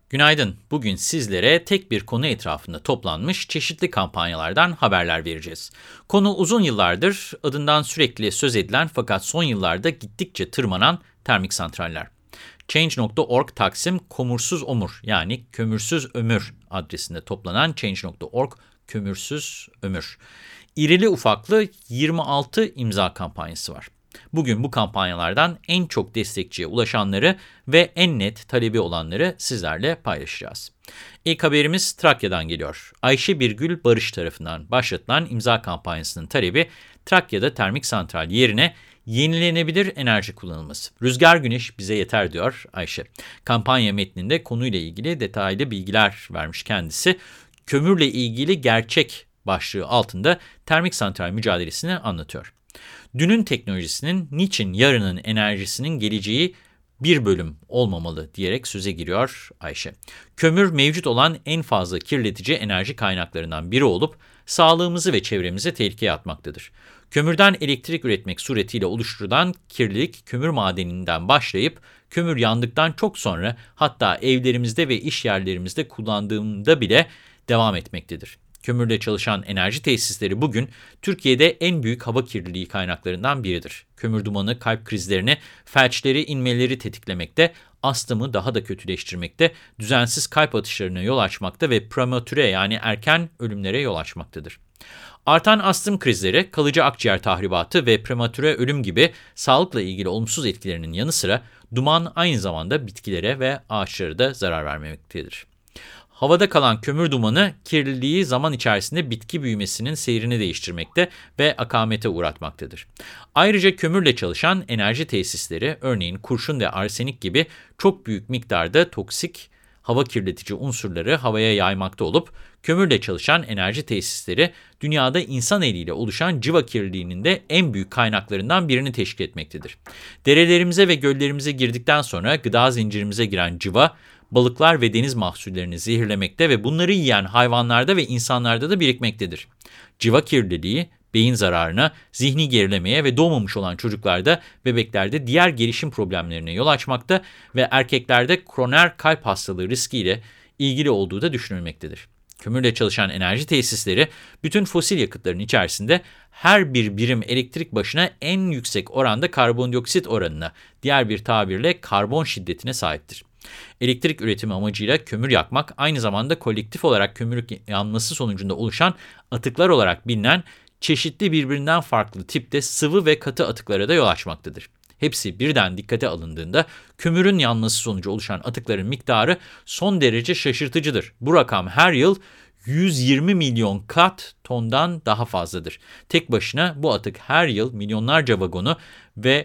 Günaydın. Bugün sizlere tek bir konu etrafında toplanmış çeşitli kampanyalardan haberler vereceğiz. Konu uzun yıllardır adından sürekli söz edilen fakat son yıllarda gittikçe tırmanan termik santraller. Change.org Taksim Komursuz Omur yani Kömürsüz Ömür adresinde toplanan Change.org Kömürsüz Ömür. İrili ufaklı 26 imza kampanyası var. Bugün bu kampanyalardan en çok destekçiye ulaşanları ve en net talebi olanları sizlerle paylaşacağız. İlk haberimiz Trakya'dan geliyor. Ayşe Birgül Barış tarafından başlatılan imza kampanyasının talebi Trakya'da termik santral yerine yenilenebilir enerji kullanılması. Rüzgar güneş bize yeter diyor Ayşe. Kampanya metninde konuyla ilgili detaylı bilgiler vermiş kendisi. Kömürle ilgili gerçek başlığı altında termik santral mücadelesini anlatıyor. Dünün teknolojisinin niçin yarının enerjisinin geleceği bir bölüm olmamalı diyerek söze giriyor Ayşe. Kömür mevcut olan en fazla kirletici enerji kaynaklarından biri olup sağlığımızı ve çevremizi tehlikeye atmaktadır. Kömürden elektrik üretmek suretiyle oluşturulan kirlilik kömür madeninden başlayıp kömür yandıktan çok sonra hatta evlerimizde ve iş yerlerimizde kullandığında bile devam etmektedir. Kömürle çalışan enerji tesisleri bugün Türkiye'de en büyük hava kirliliği kaynaklarından biridir. Kömür dumanı kalp krizlerini, felçleri, inmeleri tetiklemekte, astımı daha da kötüleştirmekte, düzensiz kalp atışlarına yol açmakta ve prematüre yani erken ölümlere yol açmaktadır. Artan astım krizleri, kalıcı akciğer tahribatı ve prematüre ölüm gibi sağlıkla ilgili olumsuz etkilerinin yanı sıra duman aynı zamanda bitkilere ve ağaçlara da zarar vermektedir. Havada kalan kömür dumanı kirliliği zaman içerisinde bitki büyümesinin seyrini değiştirmekte ve akamete uğratmaktadır. Ayrıca kömürle çalışan enerji tesisleri, örneğin kurşun ve arsenik gibi çok büyük miktarda toksik hava kirletici unsurları havaya yaymakta olup, kömürle çalışan enerji tesisleri dünyada insan eliyle oluşan civa kirliliğinin de en büyük kaynaklarından birini teşkil etmektedir. Derelerimize ve göllerimize girdikten sonra gıda zincirimize giren civa, balıklar ve deniz mahsullerini zehirlemekte ve bunları yiyen hayvanlarda ve insanlarda da birikmektedir. Civa kirliliği, beyin zararına, zihni gerilemeye ve doğmamış olan çocuklarda, bebeklerde diğer gelişim problemlerine yol açmakta ve erkeklerde koroner kalp hastalığı riskiyle ilgili olduğu da düşünülmektedir. Kömürle çalışan enerji tesisleri, bütün fosil yakıtların içerisinde her bir birim elektrik başına en yüksek oranda karbondioksit oranına, diğer bir tabirle karbon şiddetine sahiptir. Elektrik üretimi amacıyla kömür yakmak, aynı zamanda kolektif olarak kömür yanması sonucunda oluşan atıklar olarak bilinen çeşitli birbirinden farklı tipte sıvı ve katı atıklara da yol açmaktadır. Hepsi birden dikkate alındığında kömürün yanması sonucu oluşan atıkların miktarı son derece şaşırtıcıdır. Bu rakam her yıl 120 milyon tondan daha fazladır. Tek başına bu atık her yıl milyonlarca vagonu ve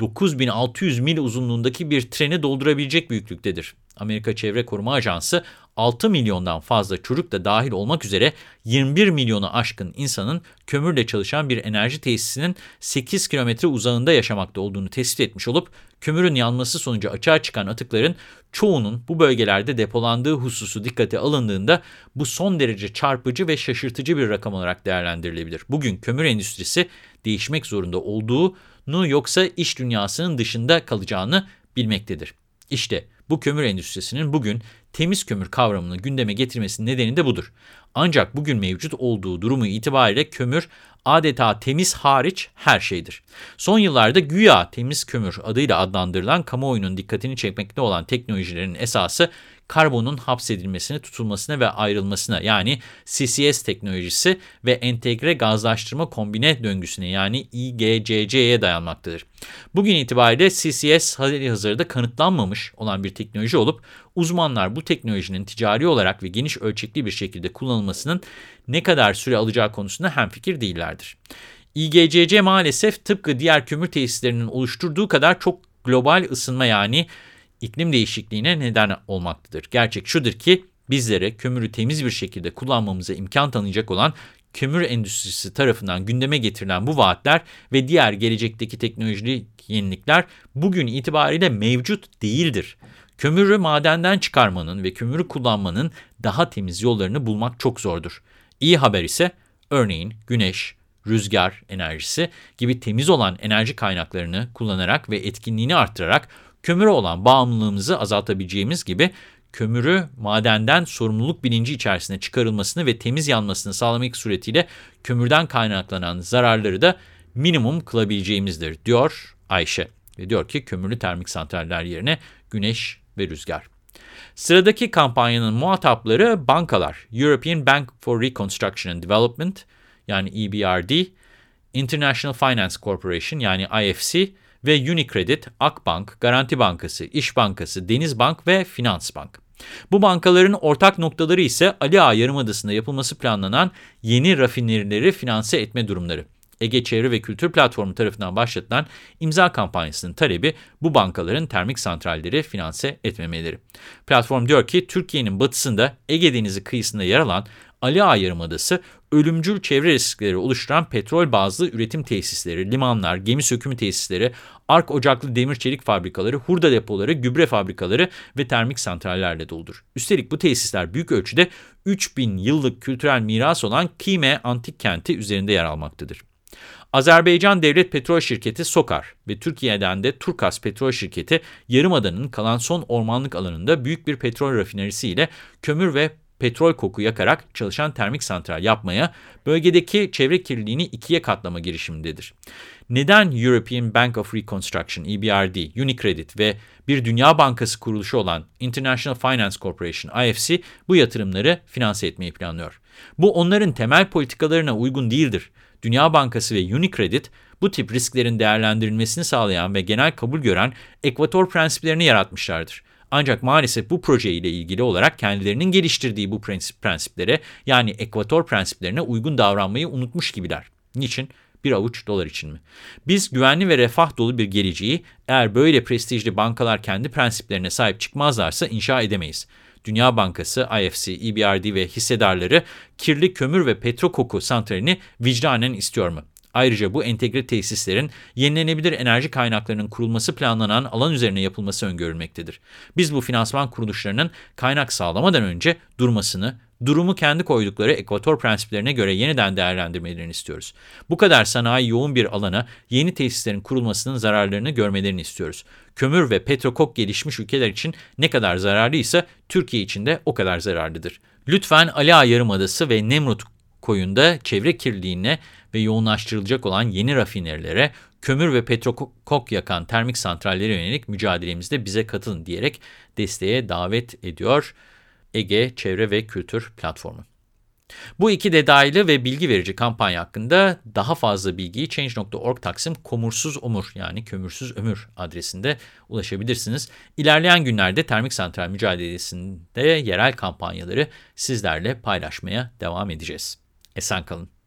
9600 mil uzunluğundaki bir treni doldurabilecek büyüklüktedir. Amerika Çevre Koruma Ajansı 6 milyondan fazla çocuk da dahil olmak üzere 21 milyonu aşkın insanın kömürle çalışan bir enerji tesisinin 8 kilometre uzağında yaşamakta olduğunu tespit etmiş olup, kömürün yanması sonucu açığa çıkan atıkların çoğunun bu bölgelerde depolandığı hususu dikkate alındığında bu son derece çarpıcı ve şaşırtıcı bir rakam olarak değerlendirilebilir. Bugün kömür endüstrisi değişmek zorunda olduğunu yoksa iş dünyasının dışında kalacağını bilmektedir. İşte bu kömür endüstrisinin bugün temiz kömür kavramını gündeme getirmesinin nedeni de budur. Ancak bugün mevcut olduğu durumu itibariyle kömür adeta temiz hariç her şeydir. Son yıllarda güya temiz kömür adıyla adlandırılan kamuoyunun dikkatini çekmekte olan teknolojilerin esası karbonun hapsedilmesine, tutulmasına ve ayrılmasına yani CCS teknolojisi ve entegre gazlaştırma kombine döngüsüne yani IGCC'ye dayanmaktadır. Bugün itibariyle CCS halihazırda kanıtlanmamış olan bir teknoloji olup uzmanlar bu teknolojinin ticari olarak ve geniş ölçekli bir şekilde kullanılmasının ne kadar süre alacağı konusunda hemfikir değillerdir. IGCC maalesef tıpkı diğer kömür tesislerinin oluşturduğu kadar çok global ısınma yani iklim değişikliğine neden olmaktadır. Gerçek şudur ki bizlere kömürü temiz bir şekilde kullanmamıza imkan tanıyacak olan kömür endüstrisi tarafından gündeme getirilen bu vaatler ve diğer gelecekteki teknolojik yenilikler bugün itibariyle mevcut değildir. Kömürü madenden çıkarmanın ve kömürü kullanmanın daha temiz yollarını bulmak çok zordur. İyi haber ise örneğin güneş, rüzgar enerjisi gibi temiz olan enerji kaynaklarını kullanarak ve etkinliğini arttırarak kömüre olan bağımlılığımızı azaltabileceğimiz gibi kömürü madenden sorumluluk bilinci içerisine çıkarılmasını ve temiz yanmasını sağlamak suretiyle kömürden kaynaklanan zararları da minimum kılabileceğimizdir, diyor Ayşe. Ve diyor ki kömürlü termik santraller yerine güneş ve rüzgar. Sıradaki kampanyanın muhatapları bankalar. European Bank for Reconstruction and Development, yani EBRD, International Finance Corporation, yani IFC ve UniCredit, Akbank, Garanti Bankası, İş Bankası, Denizbank ve Finansbank. Bu bankaların ortak noktaları ise Ali Ağa Yarımadası'nda yapılması planlanan yeni rafinerileri finanse etme durumları. Ege Çevre ve Kültür Platformu tarafından başlatılan imza kampanyasının talebi bu bankaların termik santralleri finanse etmemeleri. Platform diyor ki Türkiye'nin batısında Ege Denizi kıyısında yer alan Ali Ağa Yarımadası, ölümcül çevre riskleri oluşturan petrol bazlı üretim tesisleri, limanlar, gemi sökümü tesisleri, ark ocaklı demir çelik fabrikaları, hurda depoları, gübre fabrikaları ve termik santrallerle doludur. Üstelik bu tesisler büyük ölçüde 3000 yıllık kültürel miras olan Kime Antik Kenti üzerinde yer almaktadır. Azerbaycan Devlet Petrol Şirketi SOKAR ve Türkiye'den de Turkas Petrol Şirketi, Yarımada'nın kalan son ormanlık alanında büyük bir petrol rafinerisi ile kömür ve petrol koku yakarak çalışan termik santral yapmaya, bölgedeki çevre kirliliğini 2'ye katlama girişimindedir. Neden European Bank of Reconstruction, EBRD, UniCredit ve bir Dünya Bankası kuruluşu olan International Finance Corporation, IFC, bu yatırımları finanse etmeyi planlıyor? Bu onların temel politikalarına uygun değildir. Dünya Bankası ve UniCredit, bu tip risklerin değerlendirilmesini sağlayan ve genel kabul gören Ekvator prensiplerini yaratmışlardır. Ancak maalesef bu proje ile ilgili olarak kendilerinin geliştirdiği bu prensiplere, yani Ekvator prensiplerine uygun davranmayı unutmuş gibiler. Niçin? Bir avuç dolar için mi? Biz güvenli ve refah dolu bir geleceği, eğer böyle prestijli bankalar kendi prensiplerine sahip çıkmazlarsa inşa edemeyiz. Dünya Bankası, IFC, EBRD ve hissedarları kirli kömür ve petrokoku santralini vicdanen istiyor mu? Ayrıca bu entegre tesislerin yenilenebilir enerji kaynaklarının kurulması planlanan alan üzerine yapılması öngörülmektedir. Biz bu finansman kuruluşlarının kaynak sağlamadan önce durmasını, durumu kendi koydukları Ekvator prensiplerine göre yeniden değerlendirmelerini istiyoruz. Bu kadar sanayi yoğun bir alana yeni tesislerin kurulmasının zararlarını görmelerini istiyoruz. Kömür ve petrokok gelişmiş ülkeler için ne kadar zararlıysa Türkiye için de o kadar zararlıdır. Lütfen Ali Ağa Yarımadası ve Nemrut Koyun'da çevre kirliliğine ve yoğunlaştırılacak olan yeni rafinerilere, kömür ve petrokok yakan termik santrallere yönelik mücadelemizde bize katılın diyerek desteğe davet ediyor Ege Çevre ve Kültür Platformu. Bu iki detaylı ve bilgi verici kampanya hakkında daha fazla bilgiyi change.org/komursuzomur, yani kömürsüz ömür adresinde ulaşabilirsiniz. İlerleyen günlerde termik santral mücadelesinde yerel kampanyaları sizlerle paylaşmaya devam edeceğiz. Esen kalın.